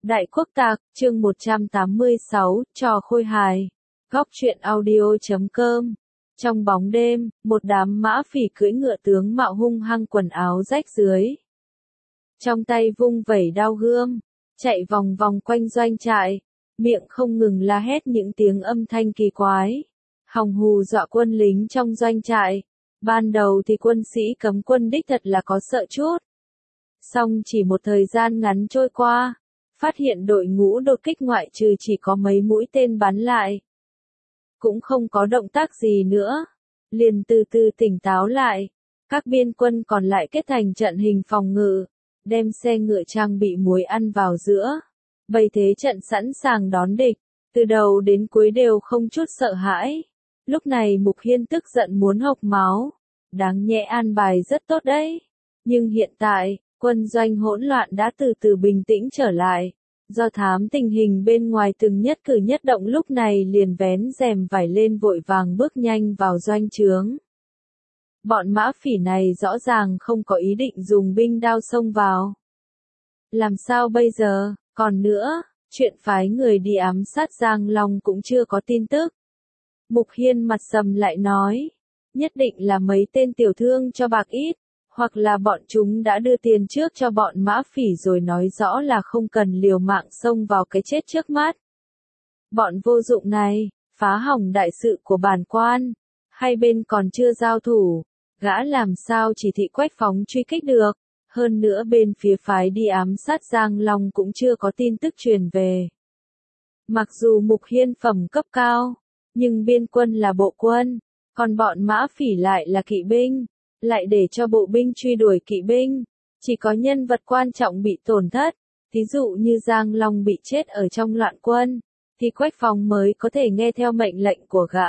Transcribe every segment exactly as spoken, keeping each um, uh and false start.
Đại Quốc Tạc, chương một trăm tám mươi sáu, trò khôi hài. Góc truyện audio chấm com. Trong bóng đêm, một đám mã phỉ cưỡi ngựa tướng mạo hung hăng quần áo rách rưới. Trong tay vung vẩy đao gươm, chạy vòng vòng quanh doanh trại, miệng không ngừng la hét những tiếng âm thanh kỳ quái. Hòng hù dọa quân lính trong doanh trại. Ban đầu thì quân sĩ cấm quân đích thật là có sợ chút. Song chỉ một thời gian ngắn trôi qua, phát hiện đội ngũ đột kích ngoại trừ chỉ có mấy mũi tên bắn lại. Cũng không có động tác gì nữa. Liền từ từ tỉnh táo lại. Các biên quân còn lại kết thành trận hình phòng ngự, đem xe ngựa trang bị muối ăn vào giữa. Bày thế trận sẵn sàng đón địch, từ đầu đến cuối đều không chút sợ hãi. Lúc này Mục Hiên tức giận muốn hộc máu. Đáng nhẽ an bài rất tốt đấy. Nhưng hiện tại, quân doanh hỗn loạn đã từ từ bình tĩnh trở lại. Do thám tình hình bên ngoài từng nhất cử nhất động lúc này liền vén rèm vải lên vội vàng bước nhanh vào doanh trướng. Bọn mã phỉ này rõ ràng không có ý định dùng binh đao xông vào. Làm sao bây giờ, còn nữa, chuyện phái người đi ám sát Giang Long cũng chưa có tin tức. Mục Hiên mặt sầm lại nói, nhất định là mấy tên tiểu thương cho bạc ít. Hoặc là bọn chúng đã đưa tiền trước cho bọn mã phỉ rồi nói rõ là không cần liều mạng xông vào cái chết trước mắt. Bọn vô dụng này, phá hỏng đại sự của bản quan. Hai bên còn chưa giao thủ, gã làm sao chỉ thị Quách Phóng truy kích được. Hơn nữa bên phía phái đi ám sát Giang Long cũng chưa có tin tức truyền về. Mặc dù Mục Hiên phẩm cấp cao, nhưng biên quân là bộ quân, còn bọn mã phỉ lại là kỵ binh. Lại để cho bộ binh truy đuổi kỵ binh, chỉ có nhân vật quan trọng bị tổn thất, ví dụ như Giang Long bị chết ở trong loạn quân, thì Quách Phóng mới có thể nghe theo mệnh lệnh của gã.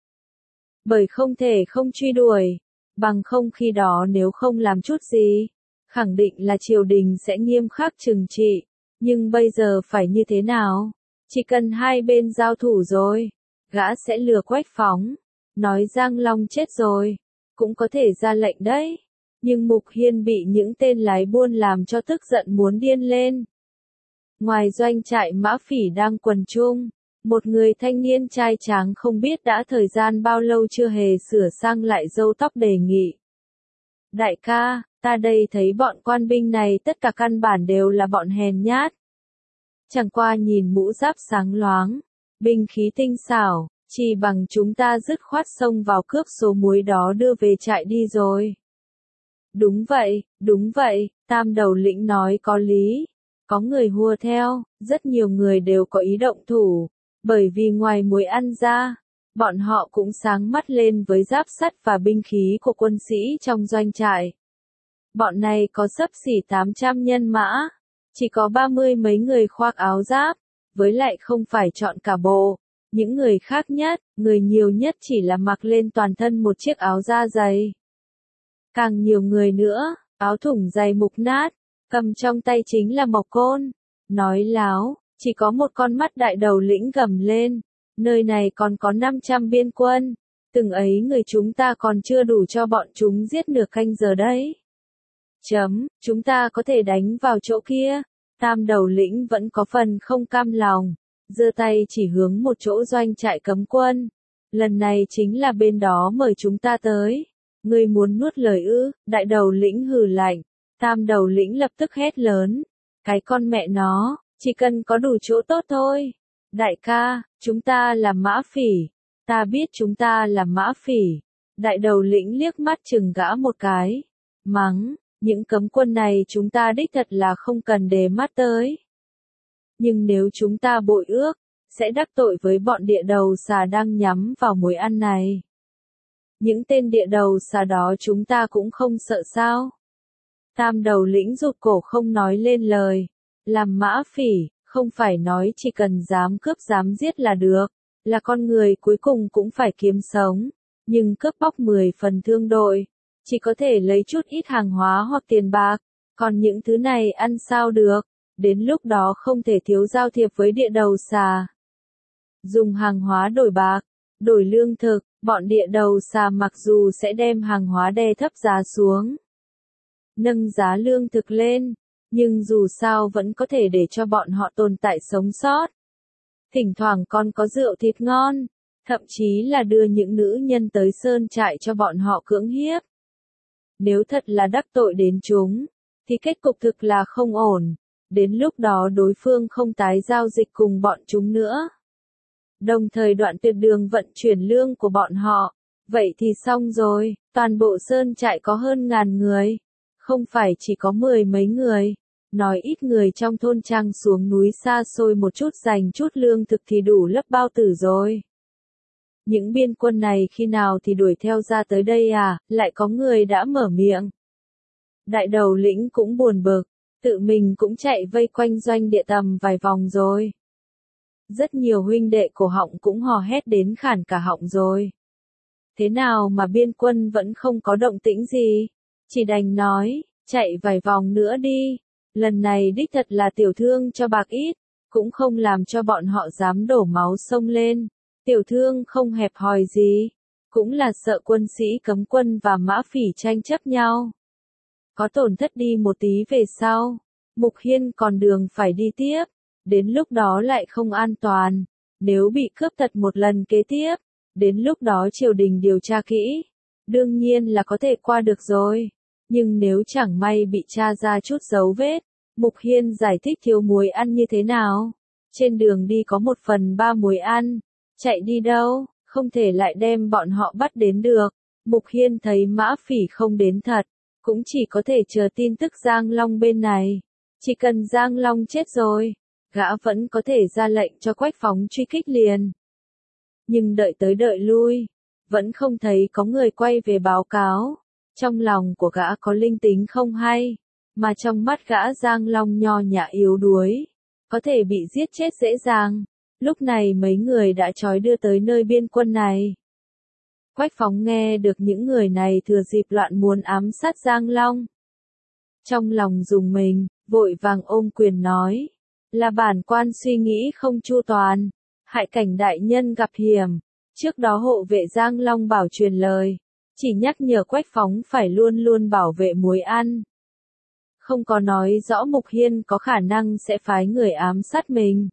Bởi không thể không truy đuổi, bằng không khi đó nếu không làm chút gì, khẳng định là triều đình sẽ nghiêm khắc trừng trị, nhưng bây giờ phải như thế nào? Chỉ cần hai bên giao thủ rồi, gã sẽ lừa Quách Phóng, nói Giang Long chết rồi. Cũng có thể ra lệnh đấy. Nhưng Mục Hiên bị những tên lái buôn làm cho tức giận muốn điên lên. Ngoài doanh trại mã phỉ đang quần chung, một người thanh niên trai tráng không biết đã thời gian bao lâu chưa hề sửa sang lại râu tóc đề nghị. Đại ca, ta đây thấy bọn quan binh này tất cả căn bản đều là bọn hèn nhát. Chẳng qua nhìn mũ giáp sáng loáng, binh khí tinh xảo. Chỉ bằng chúng ta dứt khoát xông vào cướp số muối đó đưa về trại đi rồi. Đúng vậy, đúng vậy, Tam đầu lĩnh nói có lý. Có người hùa theo, rất nhiều người đều có ý động thủ. Bởi vì ngoài muối ăn ra, bọn họ cũng sáng mắt lên với giáp sắt và binh khí của quân sĩ trong doanh trại. Bọn này có xấp xỉ tám trăm nhân mã, chỉ có ba mươi mấy người khoác áo giáp, với lại không phải chọn cả bộ. Những người khác nhất, người nhiều nhất chỉ là mặc lên toàn thân một chiếc áo da dày. Càng nhiều người nữa, áo thủng dày mục nát, cầm trong tay chính là mộc côn. Nói láo, chỉ có một con mắt đại đầu lĩnh gầm lên. Nơi này còn có năm trăm biên quân. Từng ấy người chúng ta còn chưa đủ cho bọn chúng giết nửa canh giờ đấy. Chấm, chúng ta có thể đánh vào chỗ kia. Tam đầu lĩnh vẫn có phần không cam lòng. Giơ tay chỉ hướng một chỗ doanh trại cấm quân. Lần này chính là bên đó mời chúng ta tới. Ngươi muốn nuốt lời ư? Đại đầu lĩnh hừ lạnh. Tam đầu lĩnh lập tức hét lớn. Cái con mẹ nó, chỉ cần có đủ chỗ tốt thôi. Đại ca, chúng ta là mã phỉ. Ta biết chúng ta là mã phỉ. Đại đầu lĩnh liếc mắt chừng gã một cái. Mắng, những cấm quân này chúng ta đích thật là không cần để mắt tới. Nhưng nếu chúng ta bội ước, sẽ đắc tội với bọn địa đầu xà đang nhắm vào muối ăn này. Những tên địa đầu xà đó chúng ta cũng không sợ sao. Tam đầu lĩnh rụt cổ không nói lên lời. Làm mã phỉ, không phải nói chỉ cần dám cướp dám giết là được. Là con người cuối cùng cũng phải kiếm sống. Nhưng cướp bóc mười phần thương đội. Chỉ có thể lấy chút ít hàng hóa hoặc tiền bạc. Còn những thứ này ăn sao được. Đến lúc đó không thể thiếu giao thiệp với địa đầu xà. Dùng hàng hóa đổi bạc, đổi lương thực, bọn địa đầu xà mặc dù sẽ đem hàng hóa đè thấp giá xuống. Nâng giá lương thực lên, nhưng dù sao vẫn có thể để cho bọn họ tồn tại sống sót. Thỉnh thoảng còn có rượu thịt ngon, thậm chí là đưa những nữ nhân tới sơn trại cho bọn họ cưỡng hiếp. Nếu thật là đắc tội đến chúng, thì kết cục thực là không ổn, đến lúc đó đối phương không tái giao dịch cùng bọn chúng nữa. Đồng thời đoạn tuyệt đường vận chuyển lương của bọn họ, vậy thì xong rồi, toàn bộ sơn trại có hơn ngàn người, không phải chỉ có mười mấy người, nói ít người trong thôn trang xuống núi xa xôi một chút dành chút lương thực thì đủ lấp bao tử rồi. Những biên quân này khi nào thì đuổi theo ra tới đây à, lại có người đã mở miệng. Đại đầu lĩnh cũng buồn bực, tự mình cũng chạy vây quanh doanh địa tầm vài vòng rồi. Rất nhiều huynh đệ cổ họng cũng hò hét đến khản cả họng rồi. Thế nào mà biên quân vẫn không có động tĩnh gì? Chỉ đành nói, chạy vài vòng nữa đi. Lần này đích thật là tiểu thương cho bạc ít, cũng không làm cho bọn họ dám đổ máu sông lên. Tiểu thương không hẹp hòi gì, cũng là sợ quân sĩ cấm quân và mã phỉ tranh chấp nhau. Có tổn thất đi một tí về sau, Mục Hiên còn đường phải đi tiếp, đến lúc đó lại không an toàn, nếu bị cướp tật một lần kế tiếp, đến lúc đó triều đình điều tra kỹ, đương nhiên là có thể qua được rồi, nhưng nếu chẳng may bị tra ra chút dấu vết, Mục Hiên giải thích thiếu muối ăn như thế nào, trên đường đi có một phần ba muối ăn, chạy đi đâu, không thể lại đem bọn họ bắt đến được. Mục Hiên thấy mã phỉ không đến thật, cũng chỉ có thể chờ tin tức Giang Long bên này. Chỉ cần Giang Long chết rồi, gã vẫn có thể ra lệnh cho Quách Phóng truy kích liền. Nhưng đợi tới đợi lui, vẫn không thấy có người quay về báo cáo. Trong lòng của gã có linh tính không hay, mà trong mắt gã Giang Long nho nhã yếu đuối, có thể bị giết chết dễ dàng. Lúc này mấy người đã trói đưa tới nơi biên quân này. Quách Phóng nghe được những người này thừa dịp loạn muốn ám sát Giang Long. Trong lòng rùng mình, vội vàng ôm quyền nói, là bản quan suy nghĩ không chu toàn, hại cảnh đại nhân gặp hiểm, trước đó hộ vệ Giang Long bảo truyền lời, chỉ nhắc nhở Quách Phóng phải luôn luôn bảo vệ muối ăn. Không có nói rõ Mục Hiên có khả năng sẽ phái người ám sát mình.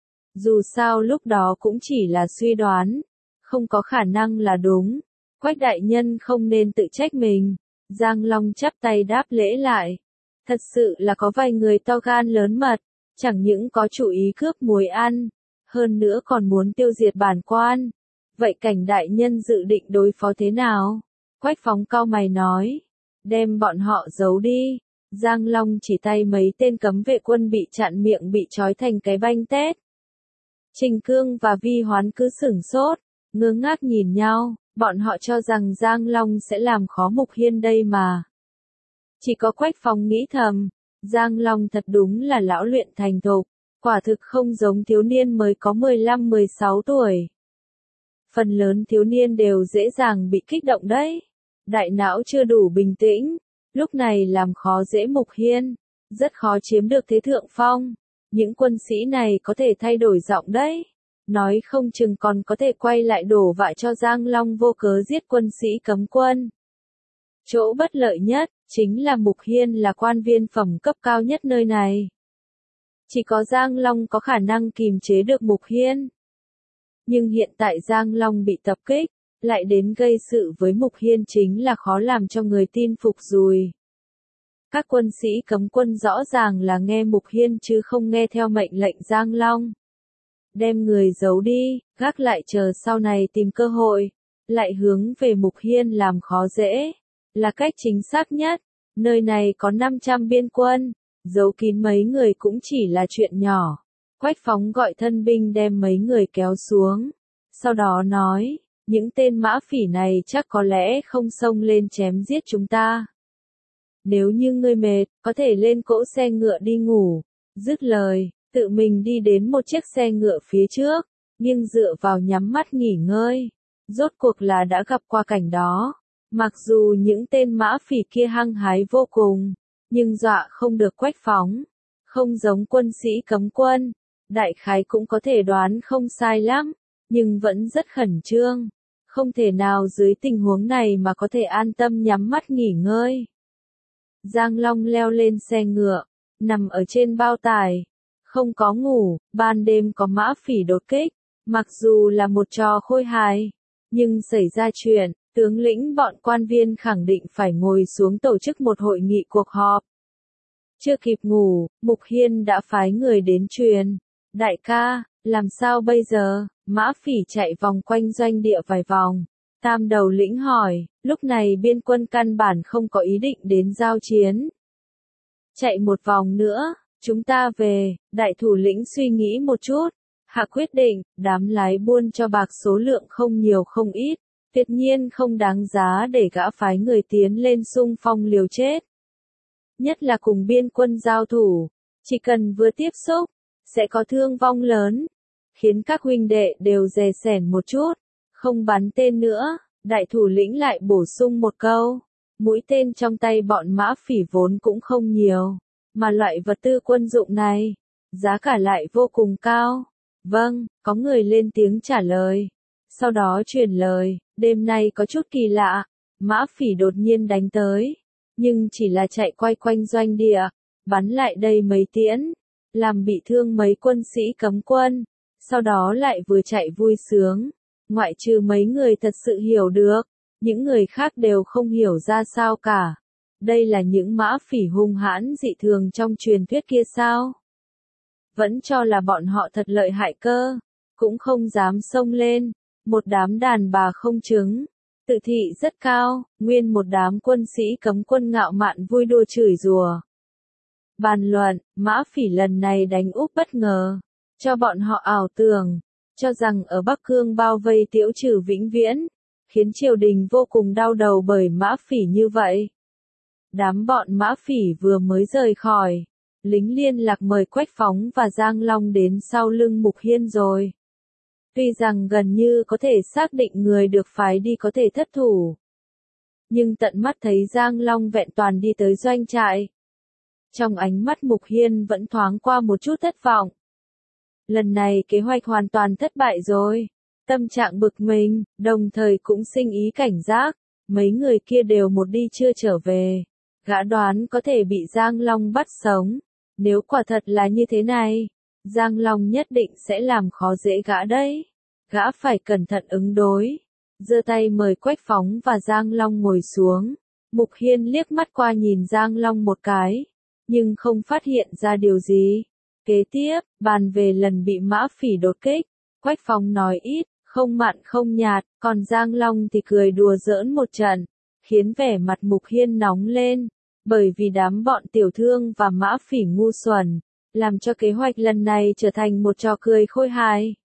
Dù sao lúc đó cũng chỉ là suy đoán, không có khả năng là đúng. Quách đại nhân không nên tự trách mình. Giang Long chắp tay đáp lễ lại. Thật sự là có vài người to gan lớn mật, chẳng những có chủ ý cướp muối ăn, hơn nữa còn muốn tiêu diệt bản quan. Vậy cảnh đại nhân dự định đối phó thế nào? Quách Phóng cau mày nói, đem bọn họ giấu đi. Giang Long chỉ tay mấy tên cấm vệ quân bị chặn miệng bị trói thành cái banh tét. Trình Cương và Vi Hoán cứ sửng sốt, ngơ ngác nhìn nhau, bọn họ cho rằng Giang Long sẽ làm khó Mục Hiên đây mà. Chỉ có Quách Phóng nghĩ thầm, Giang Long thật đúng là lão luyện thành thục, quả thực không giống thiếu niên mới có mười lăm mười sáu tuổi. Phần lớn thiếu niên đều dễ dàng bị kích động đấy, đại não chưa đủ bình tĩnh, lúc này làm khó dễ Mục Hiên, rất khó chiếm được thế thượng phong. Những quân sĩ này có thể thay đổi giọng đấy, nói không chừng còn có thể quay lại đổ vạ cho Giang Long vô cớ giết quân sĩ cấm quân. Chỗ bất lợi nhất, chính là Mục Hiên là quan viên phẩm cấp cao nhất nơi này. Chỉ có Giang Long có khả năng kìm chế được Mục Hiên. Nhưng hiện tại Giang Long bị tập kích, lại đến gây sự với Mục Hiên chính là khó làm cho người tin phục rồi. Các quân sĩ cấm quân rõ ràng là nghe Mục Hiên chứ không nghe theo mệnh lệnh Giang Long. Đem người giấu đi, gác lại chờ sau này tìm cơ hội, lại hướng về Mục Hiên làm khó dễ, là cách chính xác nhất. Nơi này có năm trăm biên quân, giấu kín mấy người cũng chỉ là chuyện nhỏ. Quách Phóng gọi thân binh đem mấy người kéo xuống, sau đó nói, những tên mã phỉ này chắc có lẽ không xông lên chém giết chúng ta. Nếu như ngươi mệt, có thể lên cỗ xe ngựa đi ngủ. Dứt lời, tự mình đi đến một chiếc xe ngựa phía trước, nghiêng dựa vào nhắm mắt nghỉ ngơi. Rốt cuộc là đã gặp qua cảnh đó. Mặc dù những tên mã phỉ kia hăng hái vô cùng, nhưng dọa không được Quách Phóng. Không giống quân sĩ cấm quân, đại khái cũng có thể đoán không sai lắm, nhưng vẫn rất khẩn trương. Không thể nào dưới tình huống này mà có thể an tâm nhắm mắt nghỉ ngơi. Giang Long leo lên xe ngựa, nằm ở trên bao tải. Không có ngủ, ban đêm có mã phỉ đột kích. Mặc dù là một trò khôi hài, nhưng xảy ra chuyện, tướng lĩnh bọn quan viên khẳng định phải ngồi xuống tổ chức một hội nghị cuộc họp. Chưa kịp ngủ, Mục Hiên đã phái người đến truyền. Đại ca, làm sao bây giờ? Mã phỉ chạy vòng quanh doanh địa vài vòng. Tam đầu lĩnh hỏi, lúc này biên quân căn bản không có ý định đến giao chiến. Chạy một vòng nữa, chúng ta về, đại thủ lĩnh suy nghĩ một chút. Hạ quyết định, đám lái buôn cho bạc số lượng không nhiều không ít, tuyệt nhiên không đáng giá để gã phái người tiến lên xung phong liều chết. Nhất là cùng biên quân giao thủ, chỉ cần vừa tiếp xúc, sẽ có thương vong lớn, khiến các huynh đệ đều dè sẻn một chút, không bắn tên nữa. Đại thủ lĩnh lại bổ sung một câu, mũi tên trong tay bọn mã phỉ vốn cũng không nhiều, mà loại vật tư quân dụng này, giá cả lại vô cùng cao. Vâng, có người lên tiếng trả lời. Sau đó truyền lời, đêm nay có chút kỳ lạ, mã phỉ đột nhiên đánh tới, nhưng chỉ là chạy quay quanh doanh địa, bắn lại đây mấy tiễn, làm bị thương mấy quân sĩ cấm quân, sau đó lại vừa chạy vui sướng. Ngoại trừ mấy người thật sự hiểu được, những người khác đều không hiểu ra sao cả. Đây là những mã phỉ hung hãn dị thường trong truyền thuyết kia sao? Vẫn cho là bọn họ thật lợi hại cơ, cũng không dám xông lên, một đám đàn bà không trứng, tự thị rất cao, nguyên một đám quân sĩ cấm quân ngạo mạn vui đùa chửi rủa. Bàn luận, mã phỉ lần này đánh úp bất ngờ, cho bọn họ ảo tưởng, cho rằng ở Bắc Cương bao vây Tiễu Trừ vĩnh viễn, khiến triều đình vô cùng đau đầu bởi mã phỉ như vậy. Đám bọn mã phỉ vừa mới rời khỏi, lính liên lạc mời Quách Phóng và Giang Long đến sau lưng Mục Hiên rồi. Tuy rằng gần như có thể xác định người được phái đi có thể thất thủ, nhưng tận mắt thấy Giang Long vẹn toàn đi tới doanh trại. Trong ánh mắt Mục Hiên vẫn thoáng qua một chút thất vọng. Lần này kế hoạch hoàn toàn thất bại rồi. Tâm trạng bực mình, đồng thời cũng sinh ý cảnh giác. Mấy người kia đều một đi chưa trở về. Gã đoán có thể bị Giang Long bắt sống. Nếu quả thật là như thế này, Giang Long nhất định sẽ làm khó dễ gã đấy. Gã phải cẩn thận ứng đối. Giơ tay mời Quách Phóng và Giang Long ngồi xuống. Mục Hiên liếc mắt qua nhìn Giang Long một cái, nhưng không phát hiện ra điều gì. Kế tiếp, bàn về lần bị mã phỉ đột kích, Quách Phóng nói ít, không mặn không nhạt, còn Giang Long thì cười đùa giỡn một trận, khiến vẻ mặt Mục Hiên nóng lên, bởi vì đám bọn tiểu thương và mã phỉ ngu xuẩn, làm cho kế hoạch lần này trở thành một trò cười khôi hài.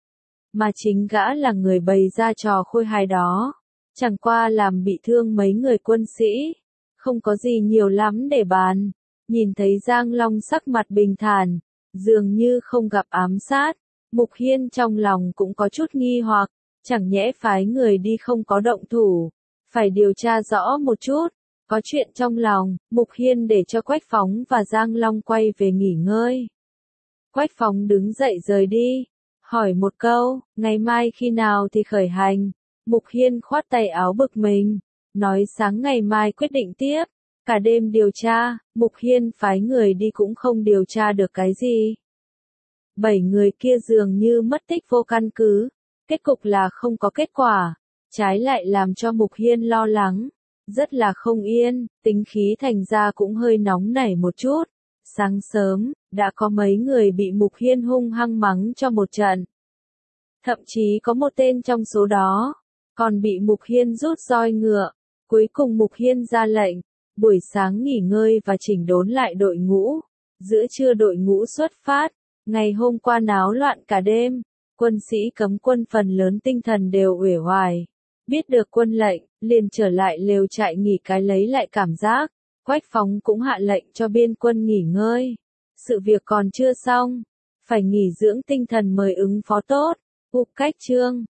Mà chính gã là người bày ra trò khôi hài đó, chẳng qua làm bị thương mấy người quân sĩ, không có gì nhiều lắm để bàn. Nhìn thấy Giang Long sắc mặt bình thản, dường như không gặp ám sát, Mục Hiên trong lòng cũng có chút nghi hoặc, chẳng nhẽ phái người đi không có động thủ, phải điều tra rõ một chút, có chuyện trong lòng. Mục Hiên để cho Quách Phóng và Giang Long quay về nghỉ ngơi. Quách Phóng đứng dậy rời đi, hỏi một câu, ngày mai khi nào thì khởi hành. Mục Hiên khoát tay áo bực mình, nói sáng ngày mai quyết định tiếp. Cả đêm điều tra, Mục Hiên phái người đi cũng không điều tra được cái gì. Bảy người kia dường như mất tích vô căn cứ, kết cục là không có kết quả, trái lại làm cho Mục Hiên lo lắng, rất là không yên, tính khí thành ra cũng hơi nóng nảy một chút. Sáng sớm, đã có mấy người bị Mục Hiên hung hăng mắng cho một trận. Thậm chí có một tên trong số đó, còn bị Mục Hiên rút roi ngựa. Cuối cùng Mục Hiên ra lệnh, buổi sáng nghỉ ngơi và chỉnh đốn lại đội ngũ. Giữa trưa đội ngũ xuất phát, ngày hôm qua náo loạn cả đêm, quân sĩ cấm quân phần lớn tinh thần đều uể oải. Biết được quân lệnh, liền trở lại lều trại nghỉ cái lấy lại cảm giác. Quách Phóng cũng hạ lệnh cho biên quân nghỉ ngơi. Sự việc còn chưa xong, phải nghỉ dưỡng tinh thần mới ứng phó tốt. Úp cách chương